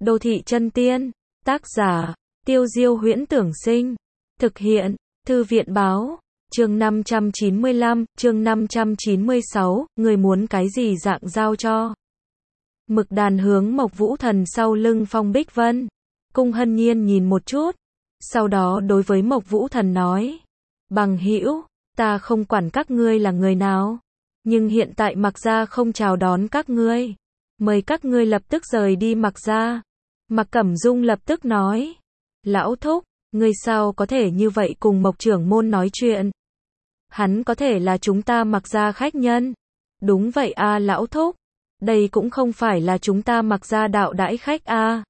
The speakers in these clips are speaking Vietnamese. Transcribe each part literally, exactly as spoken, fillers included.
Đô thị chân tiên, tác giả, Tiêu Diêu Huyễn Tưởng Sinh, thực hiện, Thư viện Báo, chương năm trăm chín mươi lăm, chương năm trăm chín mươi sáu, người muốn cái gì dạng giao cho. Mực đàn hướng Mộc Vũ Thần sau lưng Phong Bích Vân. Cung Hân Nhiên nhìn một chút, sau đó đối với Mộc Vũ Thần nói, bằng hữu, ta không quản các ngươi là người nào, nhưng hiện tại Mạc gia không chào đón các ngươi, mời các ngươi lập tức rời đi Mạc gia. Mạc Cẩm Dung lập tức nói, lão thúc, ngươi sao có thể như vậy cùng Mộc trưởng môn nói chuyện? Hắn có thể là chúng ta Mạc gia khách nhân. Đúng vậy a lão thúc, đây cũng không phải là chúng ta Mạc gia đạo đãi khách a.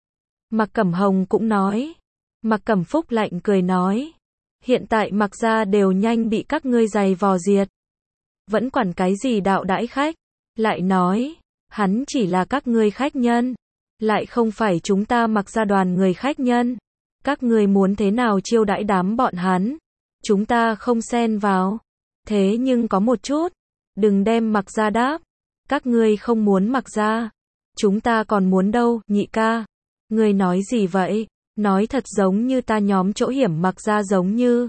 Mạc Cẩm Hồng cũng nói. Mạc Cẩm Phúc lạnh cười nói, hiện tại Mạc gia đều nhanh bị các ngươi giày vò diệt, vẫn quản cái gì đạo đãi khách, lại nói, hắn chỉ là các ngươi khách nhân, lại không phải chúng ta Mạc gia đoàn người khách nhân, các ngươi muốn thế nào chiêu đãi đám bọn hắn, chúng ta không xen vào. Thế nhưng có một chút, đừng đem Mạc gia đáp, các ngươi không muốn Mạc gia, chúng ta còn muốn đâu. Nhị ca, ngươi nói gì vậy? Nói thật giống như ta nhóm chỗ hiểm Mạc gia giống như.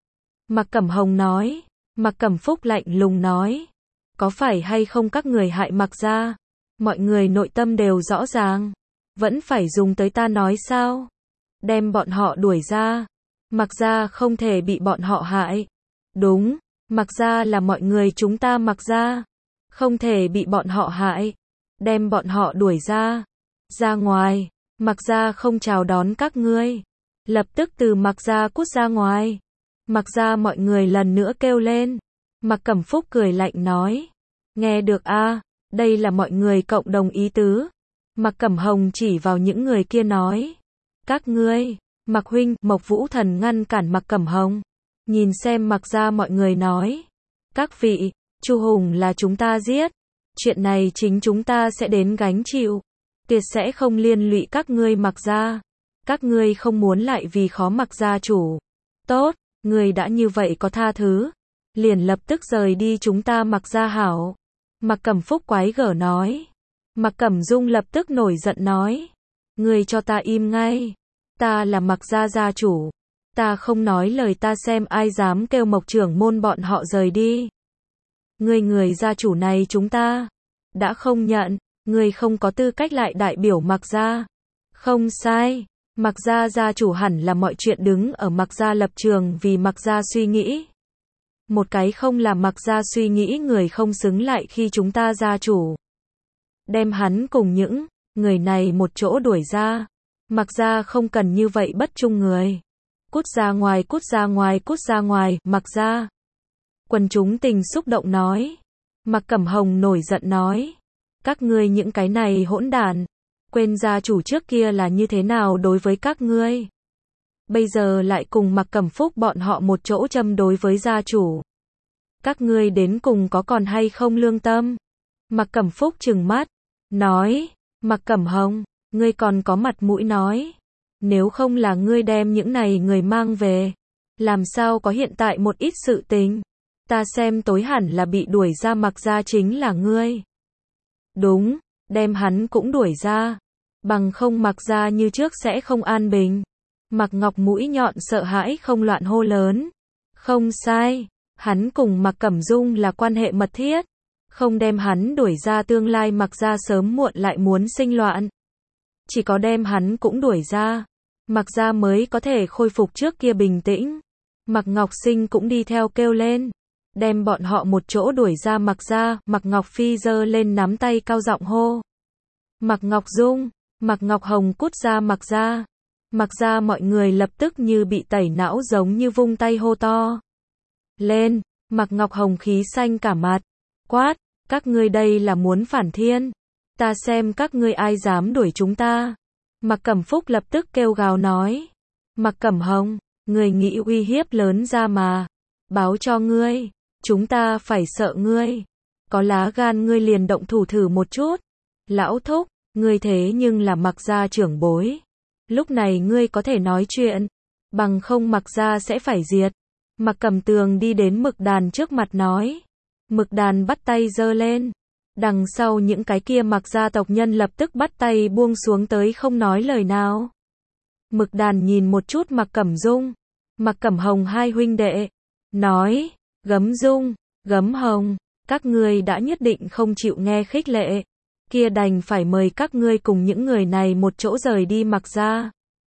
Mạc Cẩm Hồng nói. Mạc Cẩm Phúc lạnh lùng nói, có phải hay không các người hại Mạc gia? Mọi người nội tâm đều rõ ràng, vẫn phải dùng tới ta nói sao? Đem bọn họ đuổi ra. Mạc gia không thể bị bọn họ hại. Đúng, Mạc gia là mọi người chúng ta Mạc gia, không thể bị bọn họ hại. Đem bọn họ đuổi ra. Ra ngoài, Mạc gia không chào đón các ngươi. Lập tức từ Mạc gia cút ra ngoài. Mạc gia mọi người lần nữa kêu lên. Mạc Cẩm Phúc cười lạnh nói, nghe được a, đây là mọi người cộng đồng ý tứ. Mạc Cẩm Hồng chỉ vào những người kia nói, các ngươi. Mạc huynh. Mộc Vũ Thần ngăn cản Mạc Cẩm Hồng, nhìn xem Mạc gia mọi người nói, các vị, Chu Hùng là chúng ta giết, chuyện này chính chúng ta sẽ đến gánh chịu, tuyệt sẽ không liên lụy các ngươi Mạc gia. Các ngươi không muốn lại vì khó Mạc gia chủ. Tốt, ngươi đã như vậy có tha thứ, liền lập tức rời đi chúng ta Mạc gia hảo. Mạc Cẩm Phúc quái gở nói. Mạc Cẩm Dung lập tức nổi giận nói, ngươi cho ta im ngay, ta là Mạc gia gia chủ, ta không nói lời ta xem ai dám kêu Mộc trưởng môn bọn họ rời đi. Ngươi người gia chủ này chúng ta đã không nhận, ngươi không có tư cách lại đại biểu Mạc gia. Không sai, Mạc gia gia chủ hẳn là mọi chuyện đứng ở Mạc gia lập trường vì Mạc gia suy nghĩ. Một cái không là Mạc gia suy nghĩ người không xứng lại khi chúng ta gia chủ. Đem hắn cùng những người này một chỗ đuổi ra. Mạc gia không cần như vậy bất trung người. Cút ra ngoài, cút ra ngoài, cút ra ngoài, Mạc gia. Quần chúng tình xúc động nói. Mạc Cẩm Hồng nổi giận nói, các ngươi những cái này hỗn đản, quên gia chủ trước kia là như thế nào đối với các ngươi. Bây giờ lại cùng Mạc Cẩm Phúc bọn họ một chỗ châm đối với gia chủ. Các ngươi đến cùng có còn hay không lương tâm? Mạc Cẩm Phúc trừng mắt, nói, Mạc Cẩm Hồng, ngươi còn có mặt mũi nói. Nếu không là ngươi đem những này người mang về, làm sao có hiện tại một ít sự tình. Ta xem tối hẳn là bị đuổi ra Mạc gia chính là ngươi. Đúng, đem hắn cũng đuổi ra. Bằng không Mạc gia như trước sẽ không an bình. Mạc Ngọc mũi nhọn sợ hãi không loạn hô lớn. Không sai, hắn cùng Mạc Cẩm Dung là quan hệ mật thiết. Không đem hắn đuổi ra tương lai Mạc gia sớm muộn lại muốn sinh loạn. Chỉ có đem hắn cũng đuổi ra, Mạc gia mới có thể khôi phục trước kia bình tĩnh. Mạc Ngọc Sinh cũng đi theo kêu lên. Đem bọn họ một chỗ đuổi ra Mạc gia. Mạc Ngọc Phi giơ lên nắm tay cao giọng hô. Mạc Ngọc Dung, Mạc Ngọc Hồng cút ra Mạc gia. Mạc gia mọi người lập tức như bị tẩy não giống như vung tay hô to lên. Mạc Ngọc Hồng khí xanh cả mặt, quát, các ngươi đây là muốn phản thiên. Ta xem các ngươi ai dám đuổi chúng ta. Mạc Cẩm Phúc lập tức kêu gào nói, Mạc Cẩm Hồng, ngươi nghĩ uy hiếp lớn ra mà. Báo cho ngươi, chúng ta phải sợ ngươi. Có lá gan ngươi liền động thủ thử một chút. Lão thúc, ngươi thế nhưng là Mạc gia trưởng bối. Lúc này ngươi có thể nói chuyện, bằng không Mạc gia sẽ phải diệt. Mạc Cẩm Tường đi đến Mực Đàn trước mặt nói. Mực Đàn bắt tay giơ lên. Đằng sau những cái kia Mặc gia tộc nhân lập tức bắt tay buông xuống tới không nói lời nào. Mực Đàn nhìn một chút Mặc Cẩm Dung, Mặc Cẩm Hồng hai huynh đệ, nói, Gấm Dung, Gấm Hồng, các ngươi đã nhất định không chịu nghe khích lệ, kia đành phải mời các ngươi cùng những người này một chỗ rời đi Mặc gia.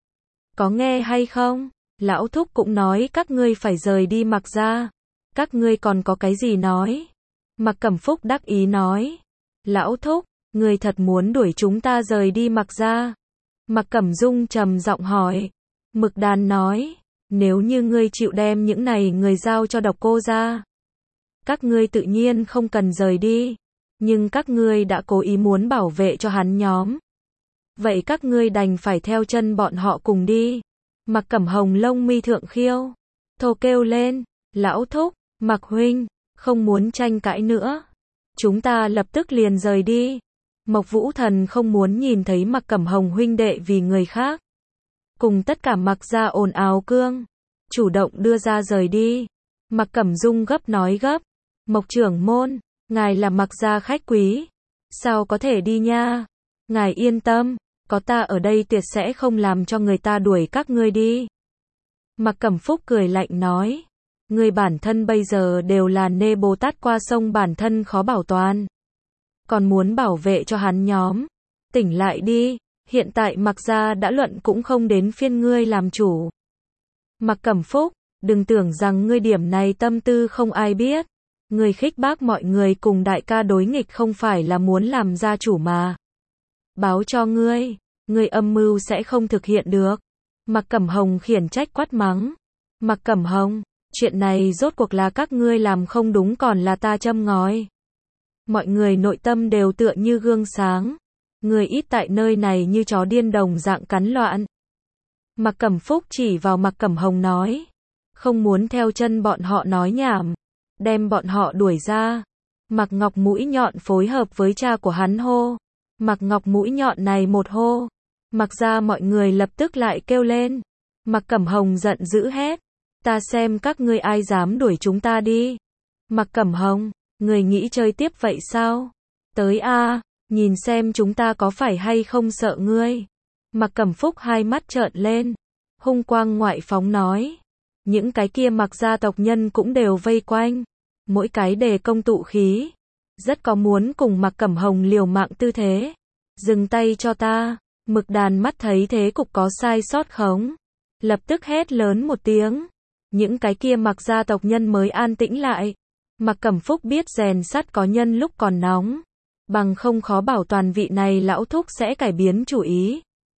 Có nghe hay không? Lão thúc cũng nói các ngươi phải rời đi Mặc gia. Các ngươi còn có cái gì nói? Mặc Cẩm Phúc đắc ý nói, lão thúc, ngươi thật muốn đuổi chúng ta rời đi Mặc gia? Mặc Cẩm Dung trầm giọng hỏi. Mực Đàn nói, nếu như ngươi chịu đem những này người giao cho Độc Cô gia, các ngươi tự nhiên không cần rời đi, nhưng các ngươi đã cố ý muốn bảo vệ cho hắn nhóm. Vậy các ngươi đành phải theo chân bọn họ cùng đi. Mặc Cẩm Hồng lông mi thượng khiêu, thô kêu lên, lão thúc, Mặc huynh, không muốn tranh cãi nữa. Chúng ta lập tức liền rời đi. Mộc Vũ Thần không muốn nhìn thấy Mặc Cẩm Hồng huynh đệ vì người khác cùng tất cả Mặc gia ồn ào cương, chủ động đưa ra rời đi. Mặc Cẩm Dung gấp nói gấp, Mộc trưởng môn, ngài là Mặc gia khách quý, sao có thể đi nha? Ngài yên tâm, có ta ở đây tuyệt sẽ không làm cho người ta đuổi các ngươi đi. Mặc Cẩm Phúc cười lạnh nói, ngươi bản thân bây giờ đều là nê Bồ Tát qua sông, bản thân khó bảo toàn, còn muốn bảo vệ cho hắn nhóm, tỉnh lại đi, hiện tại Mặc gia đã luận cũng không đến phiên ngươi làm chủ. Mặc Cẩm Phúc, đừng tưởng rằng ngươi điểm này tâm tư không ai biết, ngươi khích bác mọi người cùng đại ca đối nghịch không phải là muốn làm gia chủ mà. Báo cho ngươi, ngươi âm mưu sẽ không thực hiện được. Mặc Cẩm Hồng khiển trách quát mắng. Mặc Cẩm Hồng, chuyện này rốt cuộc là các ngươi làm không đúng còn là ta châm ngòi? Mọi người nội tâm đều tựa như gương sáng. Người ít tại nơi này như chó điên đồng dạng cắn loạn. Mặc Cẩm Phúc chỉ vào Mặc Cẩm Hồng nói, không muốn theo chân bọn họ nói nhảm, đem bọn họ đuổi ra. Mặc Ngọc mũi nhọn phối hợp với cha của hắn hô. Mặc Ngọc mũi nhọn này một hô, Mặc gia mọi người lập tức lại kêu lên. Mặc Cẩm Hồng giận dữ hét, ta xem các ngươi ai dám đuổi chúng ta đi. Mặc Cẩm Hồng, người nghĩ chơi tiếp vậy sao? Tới a, nhìn xem chúng ta có phải hay không sợ ngươi. Mặc Cẩm Phúc hai mắt trợn lên, hung quang ngoại phóng nói. Những cái kia Mặc gia tộc nhân cũng đều vây quanh, mỗi cái đề công tụ khí, rất có muốn cùng Mặc Cẩm Hồng liều mạng tư thế. Dừng tay cho ta. Mực Đàn mắt thấy thế cục có sai sót khống, lập tức hét lớn một tiếng. Những cái kia Mặc gia tộc nhân mới an tĩnh lại. Mặc Cẩm Phúc biết rèn sắt có nhân lúc còn nóng, bằng không khó bảo toàn vị này lão thúc sẽ cải biến chủ ý.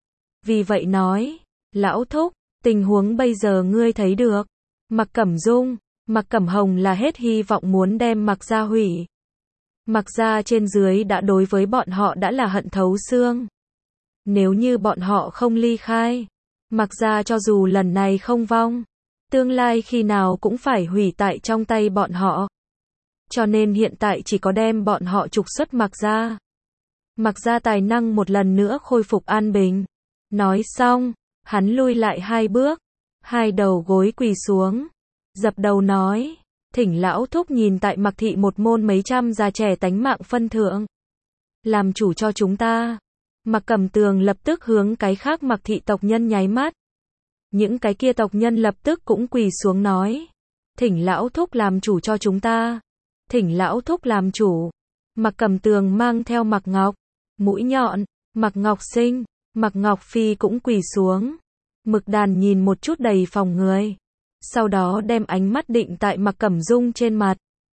Vì vậy nói, lão thúc, tình huống bây giờ ngươi thấy được. Mặc Cẩm Dung, Mặc Cẩm Hồng là hết hy vọng muốn đem Mặc gia hủy. Mặc gia trên dưới đã đối với bọn họ đã là hận thấu xương. Nếu như bọn họ không ly khai, Mặc gia cho dù lần này không vong, tương lai khi nào cũng phải hủy tại trong tay bọn họ. Cho nên hiện tại chỉ có đem bọn họ trục xuất Mặc gia. Mặc gia tài năng một lần nữa khôi phục an bình. Nói xong, hắn lui lại hai bước, hai đầu gối quỳ xuống, dập đầu nói, thỉnh lão thúc nhìn tại Mặc thị một môn mấy trăm già trẻ tánh mạng phân thượng, làm chủ cho chúng ta. Mặc Cẩm Tường lập tức hướng cái khác Mặc thị tộc nhân nháy mắt. Những cái kia tộc nhân lập tức cũng quỳ xuống nói, thỉnh lão thúc làm chủ cho chúng ta. Thỉnh lão thúc làm chủ. Mặc Cẩm Tường mang theo Mặc Ngọc, mũi nhọn, Mặc Ngọc Sinh, Mặc Ngọc Phi cũng quỳ xuống. Mực Đàn nhìn một chút đầy phòng người, sau đó đem ánh mắt định tại Mặc Cẩm Dung trên mặt.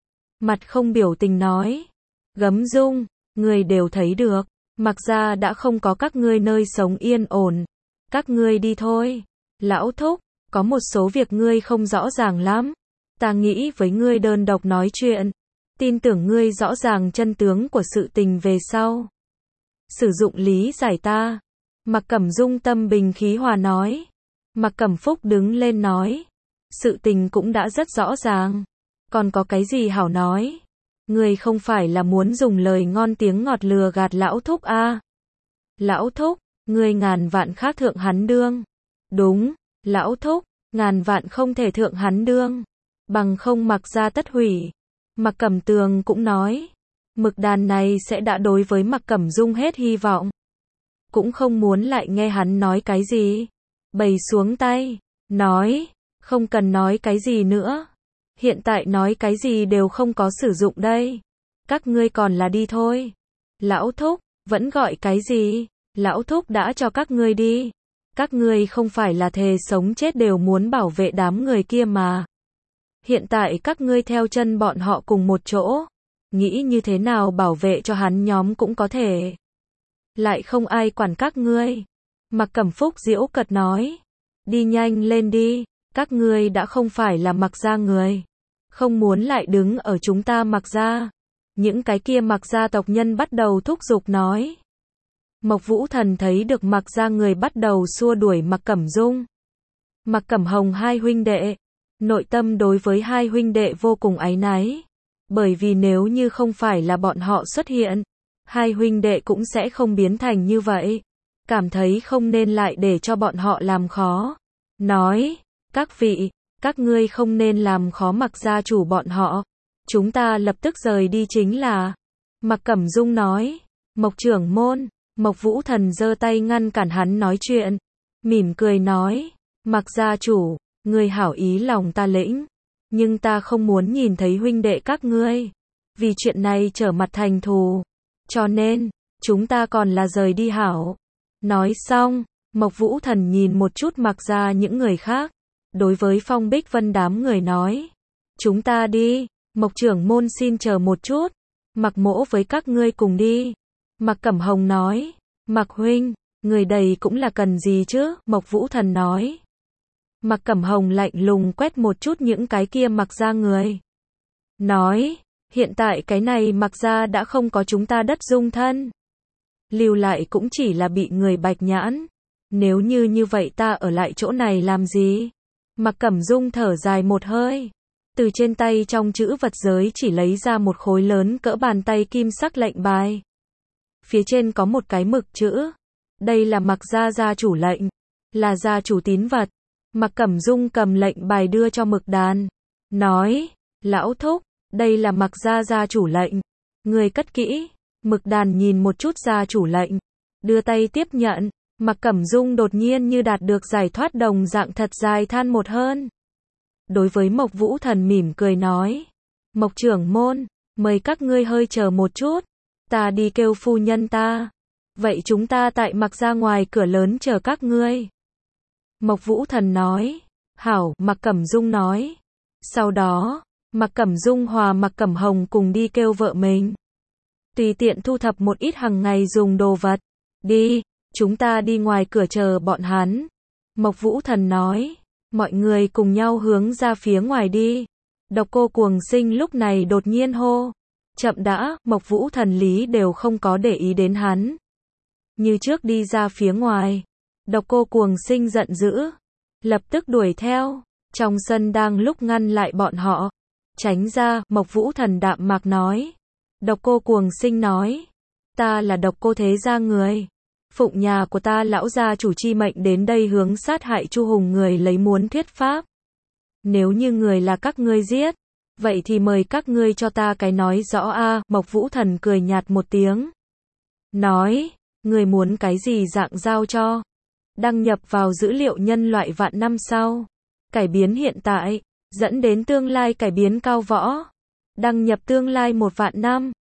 Mặt không biểu tình nói, Gấm Dung, người đều thấy được, Mặc gia đã không có các ngươi nơi sống yên ổn. Các ngươi đi thôi. Lão thúc, có một số việc ngươi không rõ ràng lắm. Ta nghĩ với ngươi đơn độc nói chuyện. Tin tưởng ngươi rõ ràng chân tướng của sự tình về sau. Sử dụng lý giải ta. Mặc Cẩm Dung tâm bình khí hòa nói. Mặc Cẩm Phúc đứng lên nói, sự tình cũng đã rất rõ ràng, còn có cái gì hảo nói? Ngươi không phải là muốn dùng lời ngon tiếng ngọt lừa gạt lão thúc a? À? Lão thúc, ngươi ngàn vạn khác thượng hắn đương. Đúng, lão thúc, ngàn vạn không thể thượng hắn đương, bằng không Mặc gia tất hủy. Mặc Cẩm Tường cũng nói, Mực đàn này sẽ đã đối với Mạc Cẩm Dung hết hy vọng. Cũng không muốn lại nghe hắn nói cái gì. Bày xuống tay, nói, không cần nói cái gì nữa. Hiện tại nói cái gì đều không có sử dụng đây. Các ngươi còn là đi thôi. Lão thúc, vẫn gọi cái gì? Lão thúc đã cho các ngươi đi. Các ngươi không phải là thề sống chết đều muốn bảo vệ đám người kia mà. Hiện tại các ngươi theo chân bọn họ cùng một chỗ. Nghĩ như thế nào bảo vệ cho hắn nhóm cũng có thể. Lại không ai quản các ngươi. Mạc Cẩm Phúc giễu cợt nói. Đi nhanh lên đi. Các ngươi đã không phải là Mạc gia người. Không muốn lại đứng ở chúng ta Mạc gia. Những cái kia Mạc gia tộc nhân bắt đầu thúc giục nói. Mộc Vũ Thần thấy được Mạc gia người bắt đầu xua đuổi Mạc Cẩm Dung. Mạc Cẩm Hồng hai huynh đệ. Nội tâm đối với hai huynh đệ vô cùng áy náy. Bởi vì nếu như không phải là bọn họ xuất hiện, hai huynh đệ cũng sẽ không biến thành như vậy. Cảm thấy không nên lại để cho bọn họ làm khó. Nói, các vị, các ngươi không nên làm khó Mạc gia chủ bọn họ. Chúng ta lập tức rời đi chính là. Mạc Cẩm Dung nói, Mộc trưởng môn, Mộc Vũ Thần giơ tay ngăn cản hắn nói chuyện. Mỉm cười nói, Mạc gia chủ, ngươi hảo ý lòng ta lĩnh. Nhưng ta không muốn nhìn thấy huynh đệ các ngươi. Vì chuyện này trở mặt thành thù. Cho nên, chúng ta còn là rời đi hảo. Nói xong, Mộc Vũ Thần nhìn một chút Mạc gia những người khác. Đối với Phong Bích Vân đám người nói. Chúng ta đi, Mộc trưởng môn xin chờ một chút. Mạc mỗ với các ngươi cùng đi. Mạc Cẩm Hồng nói. Mạc huynh, người đầy cũng là cần gì chứ? Mộc Vũ Thần nói. Mạc Cẩm Hồng lạnh lùng quét một chút những cái kia Mạc gia người. Nói, hiện tại cái này Mạc gia đã không có chúng ta đất dung thân. Lưu lại cũng chỉ là bị người bạch nhãn. Nếu như như vậy ta ở lại chỗ này làm gì? Mạc Cẩm Dung thở dài một hơi. Từ trên tay trong chữ vật giới chỉ lấy ra một khối lớn cỡ bàn tay kim sắc lệnh bài. Phía trên có một cái mực chữ. Đây là Mạc gia gia chủ lệnh. Là gia chủ tín vật. Mạc Cẩm Dung cầm lệnh bài đưa cho Mực Đàn. Nói, lão thúc, đây là Mạc gia gia chủ lệnh. Người cất kỹ. Mực Đàn nhìn một chút gia chủ lệnh. Đưa tay tiếp nhận. Mạc Cẩm Dung đột nhiên như đạt được giải thoát đồng dạng thật dài than một hơn. Đối với Mộc Vũ Thần mỉm cười nói. Mộc trưởng môn, mời các ngươi hơi chờ một chút. Ta đi kêu phu nhân ta. Vậy chúng ta tại Mạc gia ngoài cửa lớn chờ các ngươi. Mộc Vũ Thần nói. Hảo, Mạc Cẩm Dung nói. Sau đó, Mạc Cẩm Dung hòa Mạc Cẩm Hồng cùng đi kêu vợ mình. Tùy tiện thu thập một ít hàng ngày dùng đồ vật. Đi, chúng ta đi ngoài cửa chờ bọn hắn. Mộc Vũ Thần nói. Mọi người cùng nhau hướng ra phía ngoài đi. Độc Cô Cuồng Sinh lúc này đột nhiên hô. Chậm đã, Mộc Vũ Thần lý đều không có để ý đến hắn. Như trước đi ra phía ngoài. Độc Cô Cuồng Sinh giận dữ. Lập tức đuổi theo. Trong sân đang lúc ngăn lại bọn họ. Tránh ra, Mộc Vũ Thần đạm mạc nói. Độc Cô Cuồng Sinh nói. Ta là Độc Cô thế gia người. Phụng nhà của ta lão gia chủ chi mệnh đến đây hướng sát hại Chu Hùng người lấy muốn thuyết pháp. Nếu như người là các ngươi giết. Vậy thì mời các ngươi cho ta cái nói rõ a. Mộc Vũ Thần cười nhạt một tiếng. Nói. Người muốn cái gì dạng giao cho. Đăng nhập vào dữ liệu nhân loại vạn năm sau. Cải biến hiện tại. Dẫn đến tương lai cải biến cao võ. Đăng nhập tương lai một vạn năm.